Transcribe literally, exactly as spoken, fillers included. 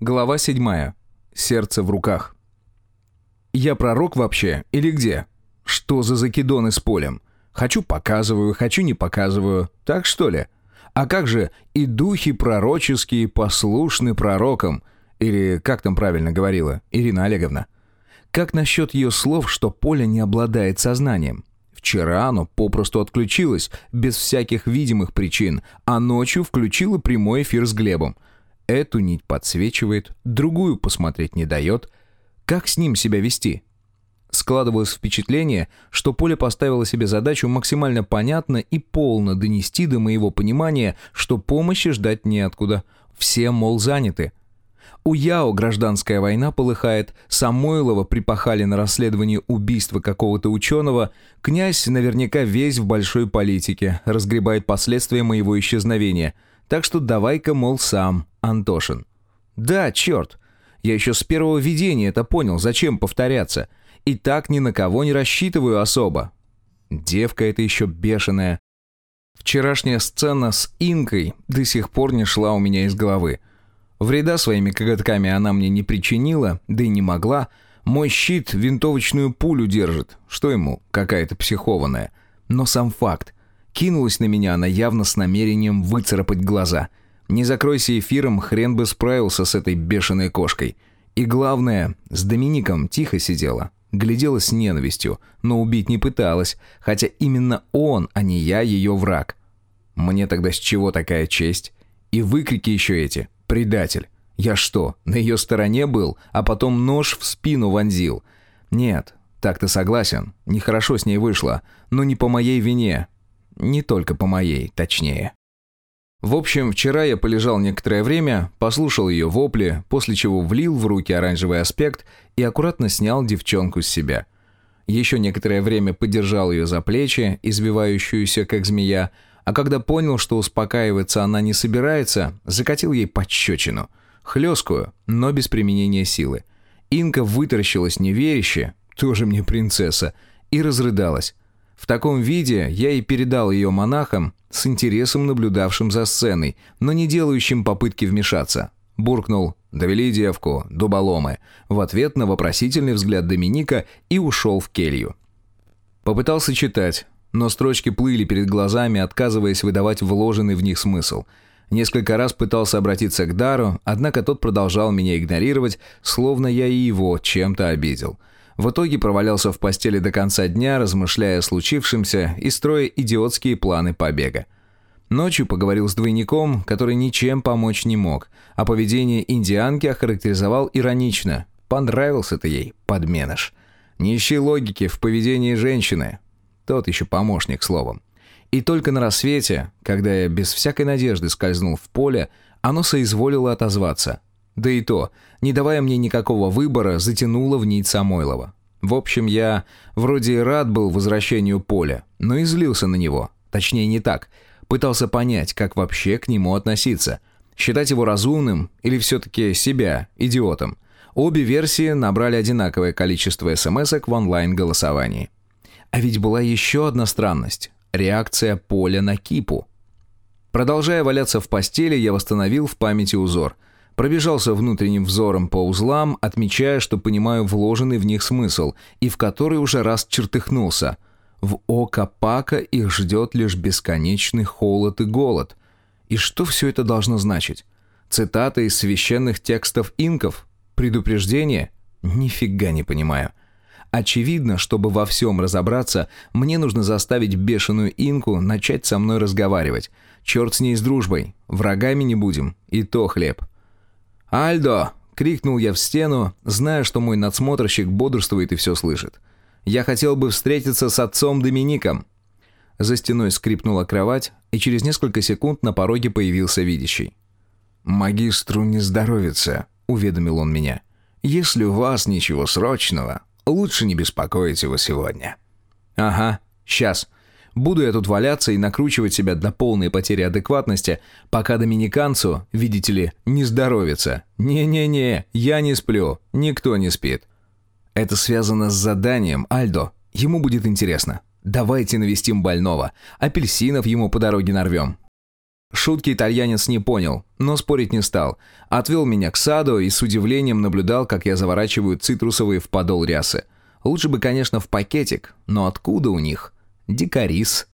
Глава седьмая. Сердце в руках. Я пророк вообще или где? Что за закидоны с полем? Хочу показываю, хочу не показываю. Так что ли? А как же и духи пророческие послушны пророкам? Или как там правильно говорила Ирина Олеговна? Как насчет ее слов, что поле не обладает сознанием? Вчера оно попросту отключилось, без всяких видимых причин, а ночью включило прямой эфир с Глебом. Эту нить подсвечивает, другую посмотреть не дает. Как с ним себя вести? Складывалось впечатление, что Поля поставила себе задачу максимально понятно и полно донести до моего понимания, что помощи ждать неоткуда. Все, мол, заняты. У Яо гражданская война полыхает, Самойлова припахали на расследование убийства какого-то ученого, князь наверняка весь в большой политике, разгребает последствия моего исчезновения. Так что давай-ка, мол, сам, Антошин. Да, черт. Я еще с первого видения это понял, зачем повторяться. И так ни на кого не рассчитываю особо. Девка эта еще бешеная. Вчерашняя сцена с Инкой до сих пор не шла у меня из головы. Вреда своими коготками она мне не причинила, да и не могла. Мой щит винтовочную пулю держит. Что ему, какая-то психованная. Но сам факт. Кинулась на меня она явно с намерением выцарапать глаза. Не закройся эфиром, хрен бы справился с этой бешеной кошкой. И главное, с Домиником тихо сидела. Глядела с ненавистью, но убить не пыталась, хотя именно он, а не я, ее враг. Мне тогда с чего такая честь? И выкрики еще эти. Предатель. Я что, на ее стороне был, а потом нож в спину вонзил? Нет, так-то согласен. Нехорошо с ней вышло, но не по моей вине. Не только по моей, точнее. В общем, вчера я полежал некоторое время, послушал ее вопли, после чего влил в руки оранжевый аспект и аккуратно снял девчонку с себя. Еще некоторое время подержал ее за плечи, извивающуюся как змея, а когда понял, что успокаиваться она не собирается, закатил ей пощечину. Хлесткую, но без применения силы. Инка вытаращилась неверяще, тоже мне принцесса, и разрыдалась. В таком виде я и передал ее монахам, с интересом наблюдавшим за сценой, но не делающим попытки вмешаться. Буркнул «Довели девку, дуболомы», в ответ на вопросительный взгляд Доминика и ушел в келью. Попытался читать, но строчки плыли перед глазами, отказываясь выдавать вложенный в них смысл. Несколько раз пытался обратиться к Дару, однако тот продолжал меня игнорировать, словно я и его чем-то обидел. В итоге провалялся в постели до конца дня, размышляя о случившемся и строя идиотские планы побега. Ночью поговорил с двойником, который ничем помочь не мог, а поведение индианки охарактеризовал иронично. Понравился-то ей, подменыш. Не ищи логики в поведении женщины. Тот еще помощник, словом. И только на рассвете, когда я без всякой надежды скользнул в поле, оно соизволило отозваться. Да и то, не давая мне никакого выбора, затянуло в нить Самойлова. В общем, я вроде и рад был возвращению Поля, но и злился на него. Точнее, не так. Пытался понять, как вообще к нему относиться. Считать его разумным или все-таки себя идиотом. Обе версии набрали одинаковое количество смс-ок в онлайн-голосовании. А ведь была еще одна странность. Реакция Поля на Кипу. Продолжая валяться в постели, я восстановил в памяти узор. Пробежался внутренним взором по узлам, отмечая, что понимаю вложенный в них смысл, и в который уже раз чертыхнулся. В око Пака их ждет лишь бесконечный холод и голод. И что все это должно значить? Цитаты из священных текстов инков? Предупреждение? Нифига не понимаю. Очевидно, чтобы во всем разобраться, мне нужно заставить бешеную инку начать со мной разговаривать. Черт с ней с дружбой. Врагами не будем. И то хлеб. «Альдо!» — крикнул я в стену, зная, что мой надсмотрщик бодрствует и все слышит. «Я хотел бы встретиться с отцом Домиником». За стеной скрипнула кровать, и через несколько секунд на пороге появился видящий. «Магистру не здоровится», — уведомил он меня. «Если у вас ничего срочного, лучше не беспокоить его сегодня». «Ага, сейчас. Буду я тут валяться и накручивать себя до полной потери адекватности, пока доминиканцу, видите ли, не здоровится. Не-не-не, я не сплю, никто не спит». «Это связано с заданием, Альдо. Ему будет интересно. Давайте навестим больного. Апельсинов ему по дороге нарвем». Шутки итальянец не понял, но спорить не стал. Отвел меня к саду и с удивлением наблюдал, как я заворачиваю цитрусовые в подол рясы. Лучше бы, конечно, в пакетик, но откуда у них? Дикарис.